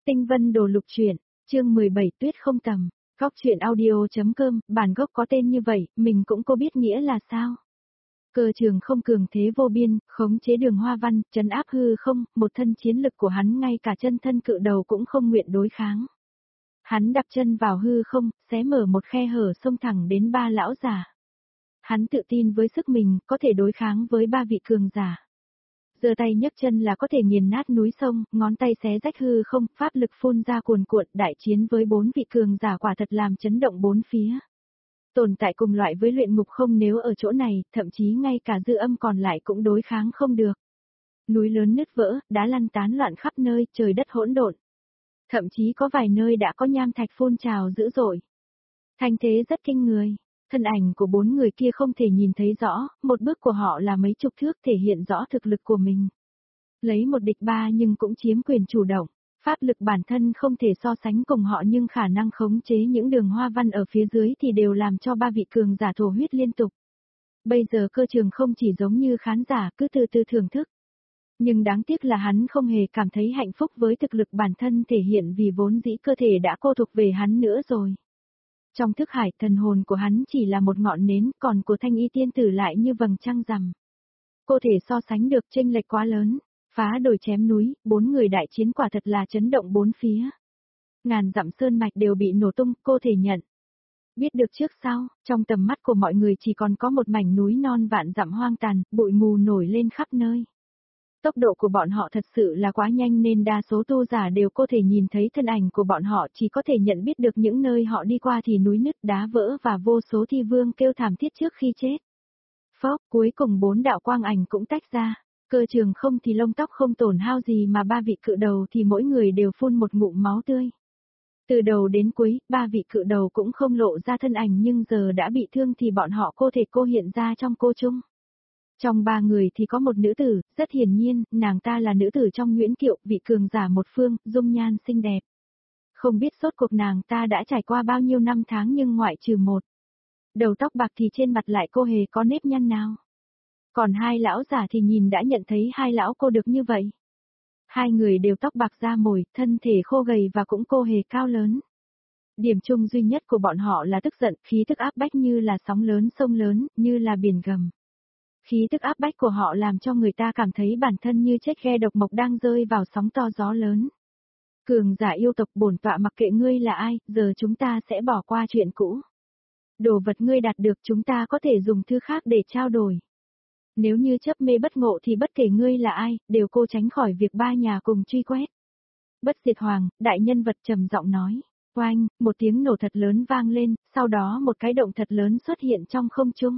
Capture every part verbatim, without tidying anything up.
Tinh vân đồ lục truyện, chương mười bảy tuyết không tầm, góc truyện audio.com, bản gốc có tên như vậy, mình cũng có biết nghĩa là sao. Cơ trường không cường thế vô biên, khống chế đường hoa văn, trấn áp hư không, một thân chiến lực của hắn ngay cả chân thân cự đầu cũng không nguyện đối kháng. Hắn đạp chân vào hư không, xé mở một khe hở xông thẳng đến ba lão giả. Hắn tự tin với sức mình, có thể đối kháng với ba vị cường giả. Giơ tay nhấc chân là có thể nghiền nát núi sông, ngón tay xé rách hư không, pháp lực phun ra cuồn cuộn, đại chiến với bốn vị cường giả quả thật làm chấn động bốn phía. Tồn tại cùng loại với luyện ngục không nếu ở chỗ này, thậm chí ngay cả dư âm còn lại cũng đối kháng không được. Núi lớn nứt vỡ, đá lăn tán loạn khắp nơi, trời đất hỗn độn. Thậm chí có vài nơi đã có nham thạch phun trào dữ dội. Thanh thế rất kinh người. Thân ảnh của bốn người kia không thể nhìn thấy rõ, một bước của họ là mấy chục thước thể hiện rõ thực lực của mình. Lấy một địch ba nhưng cũng chiếm quyền chủ động, pháp lực bản thân không thể so sánh cùng họ nhưng khả năng khống chế những đường hoa văn ở phía dưới thì đều làm cho ba vị cường giả thổ huyết liên tục. Bây giờ cơ trường không chỉ giống như khán giả cứ từ từ thưởng thức. Nhưng đáng tiếc là hắn không hề cảm thấy hạnh phúc với thực lực bản thân thể hiện vì vốn dĩ cơ thể đã cô thuộc về hắn nữa rồi. Trong thức hải thần hồn của hắn chỉ là một ngọn nến, còn của thanh y tiên tử lại như vầng trăng rằm. Cô thể so sánh được chênh lệch quá lớn, phá đồi chém núi, bốn người đại chiến quả thật là chấn động bốn phía. Ngàn dặm sơn mạch đều bị nổ tung, cô thể nhận. Biết được trước sau, trong tầm mắt của mọi người chỉ còn có một mảnh núi non vạn dặm hoang tàn, bụi mù nổi lên khắp nơi. Tốc độ của bọn họ thật sự là quá nhanh nên đa số tu giả đều có thể nhìn thấy thân ảnh của bọn họ, chỉ có thể nhận biết được những nơi họ đi qua thì núi nứt đá vỡ và vô số thi vương kêu thảm thiết trước khi chết. Phốc, cuối cùng bốn đạo quang ảnh cũng tách ra, cơ trường không thì lông tóc không tổn hao gì mà ba vị cự đầu thì mỗi người đều phun một ngụm máu tươi. Từ đầu đến cuối, ba vị cự đầu cũng không lộ ra thân ảnh nhưng giờ đã bị thương thì bọn họ cô thể cô hiện ra trong cô chung. Trong ba người thì có một nữ tử, rất hiển nhiên, nàng ta là nữ tử trong Nguyễn Kiệu, vị cường giả một phương, dung nhan xinh đẹp. Không biết sốt cuộc nàng ta đã trải qua bao nhiêu năm tháng nhưng ngoại trừ một. Đầu tóc bạc thì trên mặt lại cô hề có nếp nhăn nào. Còn hai lão giả thì nhìn đã nhận thấy hai lão cô được như vậy. Hai người đều tóc bạc da mồi, thân thể khô gầy và cũng cô hề cao lớn. Điểm chung duy nhất của bọn họ là tức giận, khí tức áp bách như là sóng lớn sông lớn, như là biển gầm. Khí tức áp bách của họ làm cho người ta cảm thấy bản thân như chết ghe độc mộc đang rơi vào sóng to gió lớn. Cường giả yêu tộc bổn tọa mặc kệ ngươi là ai, giờ chúng ta sẽ bỏ qua chuyện cũ. Đồ vật ngươi đạt được chúng ta có thể dùng thứ khác để trao đổi. Nếu như chấp mê bất ngộ thì bất kể ngươi là ai, đều cô tránh khỏi việc ba nhà cùng truy quét. Bất diệt hoàng, đại nhân vật trầm giọng nói. Oanh, một tiếng nổ thật lớn vang lên, sau đó một cái động thật lớn xuất hiện trong không trung.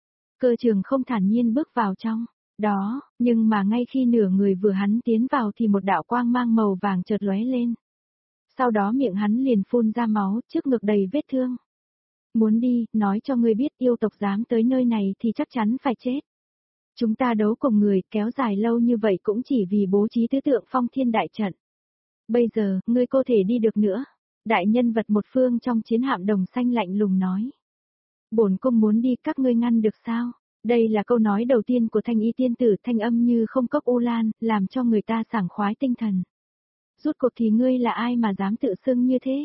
Cơ trường không thản nhiên bước vào trong, đó, nhưng mà ngay khi nửa người vừa hắn tiến vào thì một đạo quang mang màu vàng chợt lóe lên. Sau đó miệng hắn liền phun ra máu, trước ngực đầy vết thương. Muốn đi, nói cho ngươi biết yêu tộc dám tới nơi này thì chắc chắn phải chết. Chúng ta đấu cùng người, kéo dài lâu như vậy cũng chỉ vì bố trí tứ tượng phong thiên đại trận. Bây giờ, ngươi có thể đi được nữa. Đại nhân vật một phương trong chiến hạm đồng xanh lạnh lùng nói. Bổn cung muốn đi, các ngươi ngăn được sao? Đây là câu nói đầu tiên của thanh y tiên tử, thanh âm như không cốc u lan, làm cho người ta sảng khoái tinh thần. Rút cuộc thì ngươi là ai mà dám tự xưng như thế?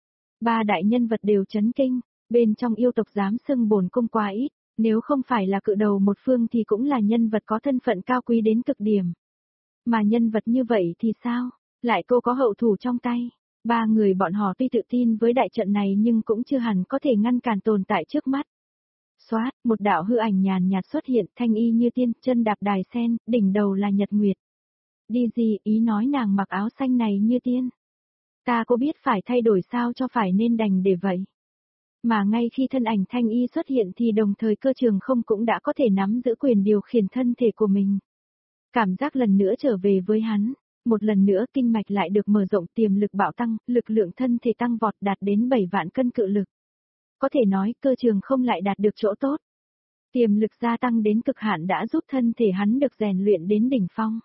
Ba đại nhân vật đều chấn kinh, bên trong yêu tộc dám xưng bổn cung quá ít, nếu không phải là cự đầu một phương thì cũng là nhân vật có thân phận cao quý đến cực điểm. Mà nhân vật như vậy thì sao? Lại cô có hậu thủ trong tay. Ba người bọn họ tuy tự tin với đại trận này nhưng cũng chưa hẳn có thể ngăn cản tồn tại trước mắt. Xoát, một đạo hư ảnh nhàn nhạt xuất hiện, thanh y như tiên, chân đạp đài sen, đỉnh đầu là nhật nguyệt. Đi gì, ý nói nàng mặc áo xanh này như tiên. Ta có biết phải thay đổi sao cho phải nên đành để vậy. Mà ngay khi thân ảnh thanh y xuất hiện thì đồng thời cơ trường không cũng đã có thể nắm giữ quyền điều khiển thân thể của mình. Cảm giác lần nữa trở về với hắn. Một lần nữa kinh mạch lại được mở rộng, tiềm lực bạo tăng, lực lượng thân thể tăng vọt đạt đến bảy vạn cân cự lực. Có thể nói cơ trường không lại đạt được chỗ tốt. Tiềm lực gia tăng đến cực hạn đã giúp thân thể hắn được rèn luyện đến đỉnh phong.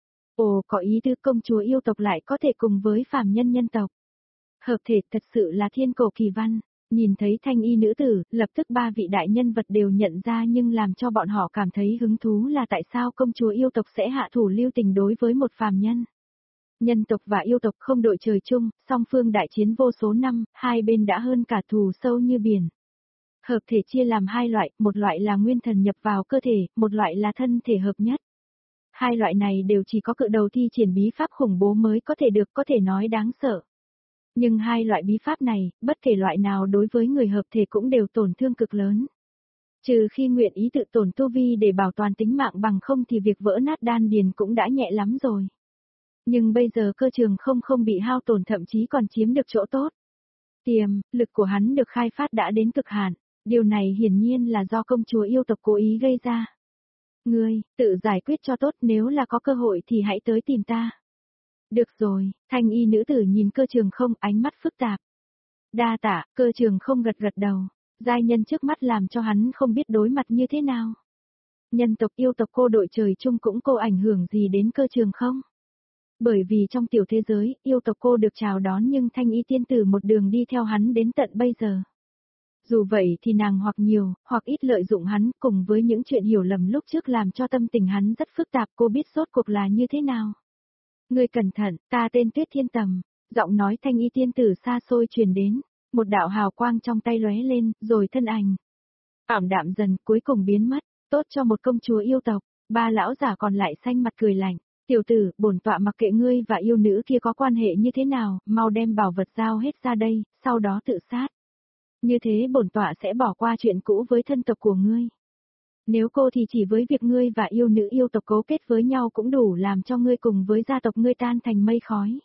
Ồ, có ý tứ công chúa yêu tộc lại có thể cùng với phàm nhân nhân tộc. Hợp thể thật sự là thiên cổ kỳ văn. Nhìn thấy thanh y nữ tử, lập tức ba vị đại nhân vật đều nhận ra nhưng làm cho bọn họ cảm thấy hứng thú là tại sao công chúa yêu tộc sẽ hạ thủ lưu tình đối với một phàm nhân. Nhân tộc và yêu tộc không đội trời chung, song phương đại chiến vô số năm, hai bên đã hơn cả thù sâu như biển. Hợp thể chia làm hai loại, một loại là nguyên thần nhập vào cơ thể, một loại là thân thể hợp nhất. Hai loại này đều chỉ có cự đầu thi triển bí pháp khủng bố mới có thể được, có thể nói đáng sợ. Nhưng hai loại bí pháp này, bất kể loại nào đối với người hợp thể cũng đều tổn thương cực lớn. Trừ khi nguyện ý tự tổn tu vi để bảo toàn tính mạng, bằng không thì việc vỡ nát đan điền cũng đã nhẹ lắm rồi. Nhưng bây giờ Cơ Trường không không bị hao tổn, thậm chí còn chiếm được chỗ tốt. Tiềm lực của hắn được khai phát đã đến cực hạn, điều này hiển nhiên là do công chúa yêu tộc cố ý gây ra. Ngươi, tự giải quyết cho tốt, nếu là có cơ hội thì hãy tới tìm ta. Được rồi, thanh y nữ tử nhìn Cơ Trường không, ánh mắt phức tạp. Đa tạ, Cơ Trường không gật gật đầu, giai nhân trước mắt làm cho hắn không biết đối mặt như thế nào. Nhân tộc yêu tộc cô đội trời chung cũng cô ảnh hưởng gì đến Cơ Trường không? Bởi vì trong tiểu thế giới, yêu tộc cô được chào đón nhưng thanh y tiên tử một đường đi theo hắn đến tận bây giờ. Dù vậy thì nàng hoặc nhiều, hoặc ít lợi dụng hắn, cùng với những chuyện hiểu lầm lúc trước làm cho tâm tình hắn rất phức tạp, cô biết rốt cuộc là như thế nào. Ngươi cẩn thận, ta tên Tuyết Thiên Tầm, giọng nói thanh y tiên tử xa xôi truyền đến, một đạo hào quang trong tay lóe lên, rồi thân ảnh ảm đạm dần, cuối cùng biến mất, tốt cho một công chúa yêu tộc. Ba lão giả còn lại xanh mặt cười lạnh, tiểu tử, bổn tọa mặc kệ ngươi và yêu nữ kia có quan hệ như thế nào, mau đem bảo vật giao hết ra đây, sau đó tự sát. Như thế bổn tọa sẽ bỏ qua chuyện cũ với thân tộc của ngươi. Nếu cô thì chỉ với việc ngươi và yêu nữ yêu tộc cấu kết với nhau cũng đủ làm cho ngươi cùng với gia tộc ngươi tan thành mây khói.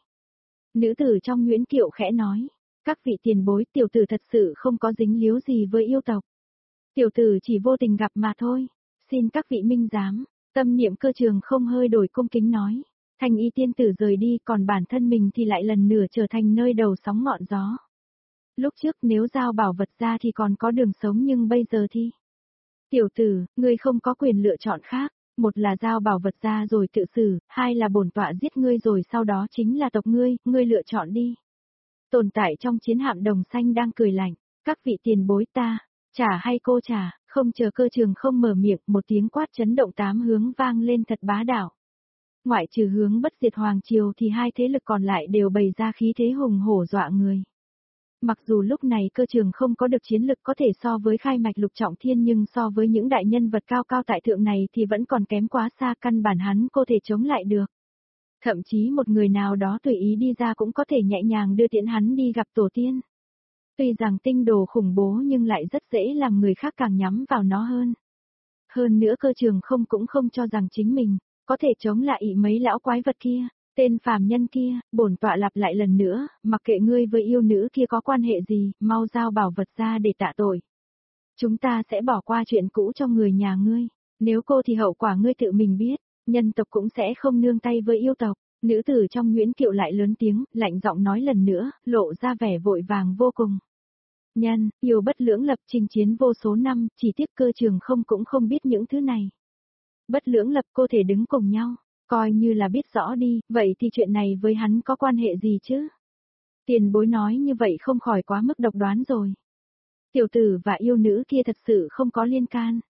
Nữ tử trong Nguyễn Kiệu khẽ nói, các vị tiền bối, tiểu tử thật sự không có dính líu gì với yêu tộc. Tiểu tử chỉ vô tình gặp mà thôi, xin các vị minh giám. Tâm niệm Cơ Trường không hơi đổi, cung kính nói. Thanh y tiên tử rời đi, còn bản thân mình thì lại lần nữa trở thành nơi đầu sóng ngọn gió. Lúc trước nếu giao bảo vật ra thì còn có đường sống, nhưng bây giờ thì... Tiểu tử, ngươi không có quyền lựa chọn khác, một là giao bảo vật ra rồi tự xử, hai là bổn tọa giết ngươi rồi sau đó chính là tộc ngươi, ngươi lựa chọn đi. Tồn tại trong chiến hạm đồng xanh đang cười lạnh, các vị tiền bối, ta, trả hay cô trả, không chờ Cơ Trường không mở miệng, một tiếng quát chấn động tám hướng vang lên thật bá đạo. Ngoại trừ hướng Bất Diệt Hoàng Triều thì hai thế lực còn lại đều bày ra khí thế hùng hổ dọa người. Mặc dù lúc này Cơ Trường không có được chiến lực có thể so với khai mạch lục trọng thiên, nhưng so với những đại nhân vật cao cao tại thượng này thì vẫn còn kém quá xa, căn bản hắn có thể chống lại được. Thậm chí một người nào đó tùy ý đi ra cũng có thể nhẹ nhàng đưa tiễn hắn đi gặp tổ tiên. Tuy rằng tinh đồ khủng bố nhưng lại rất dễ làm người khác càng nhắm vào nó hơn. Hơn nữa Cơ Trường không cũng không cho rằng chính mình có thể chống lại mấy lão quái vật kia. Tên phàm nhân kia, bổn tọa lặp lại lần nữa, mặc kệ ngươi với yêu nữ kia có quan hệ gì, mau giao bảo vật ra để tạ tội. Chúng ta sẽ bỏ qua chuyện cũ cho người nhà ngươi, nếu cô thì hậu quả ngươi tự mình biết, nhân tộc cũng sẽ không nương tay với yêu tộc. Nữ tử trong Nguyễn Kiệu lại lớn tiếng, lạnh giọng nói lần nữa, lộ ra vẻ vội vàng vô cùng. Nhân, yêu bất lưỡng lập, chinh chiến vô số năm, chỉ tiếc Cơ Trường không cũng không biết những thứ này. Bất lưỡng lập cô thể đứng cùng nhau. Coi như là biết rõ đi, vậy thì chuyện này với hắn có quan hệ gì chứ? Tiền bối nói như vậy không khỏi quá mức độc đoán rồi. Tiểu tử và yêu nữ kia thật sự không có liên can.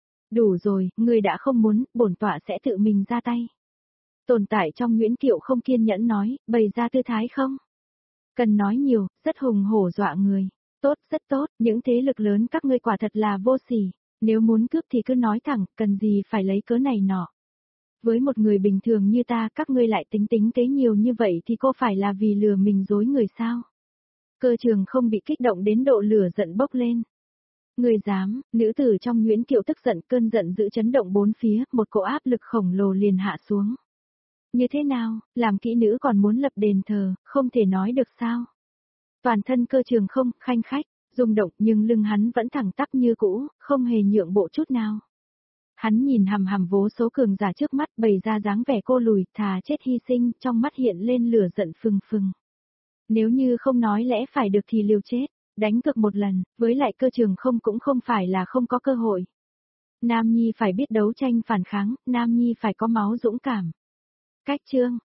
Đủ rồi, ngươi đã không muốn, bổn tọa sẽ tự mình ra tay. Tồn tại trong Nguyễn Kiệu không kiên nhẫn nói, bày ra tư thái không? Cần nói nhiều, rất hùng hổ dọa người. Tốt, rất tốt, những thế lực lớn các ngươi quả thật là vô sỉ. Nếu muốn cướp thì cứ nói thẳng, cần gì phải lấy cớ này nọ. Với một người bình thường như ta, các ngươi lại tính tính kế nhiều như vậy thì cô phải là vì lừa mình dối người sao? Cơ Trường không bị kích động đến độ lửa giận bốc lên. Người dám, nữ tử trong Nguyễn Kiệu tức giận, cơn giận dữ chấn động bốn phía, một cỗ áp lực khổng lồ liền hạ xuống. Như thế nào, làm kỹ nữ còn muốn lập đền thờ, không thể nói được sao? Toàn thân Cơ Trường không, khanh khách, rung động, nhưng lưng hắn vẫn thẳng tắp như cũ, không hề nhượng bộ chút nào. Hắn nhìn hằm hằm vô số cường giả trước mắt, bày ra dáng vẻ cô lùi, thà chết hy sinh, trong mắt hiện lên lửa giận phừng phừng. Nếu như không nói lẽ phải được thì liều chết, đánh cược một lần, với lại Cơ Trường không cũng không phải là không có cơ hội. Nam Nhi phải biết đấu tranh phản kháng, Nam Nhi phải có máu dũng cảm. Cách chương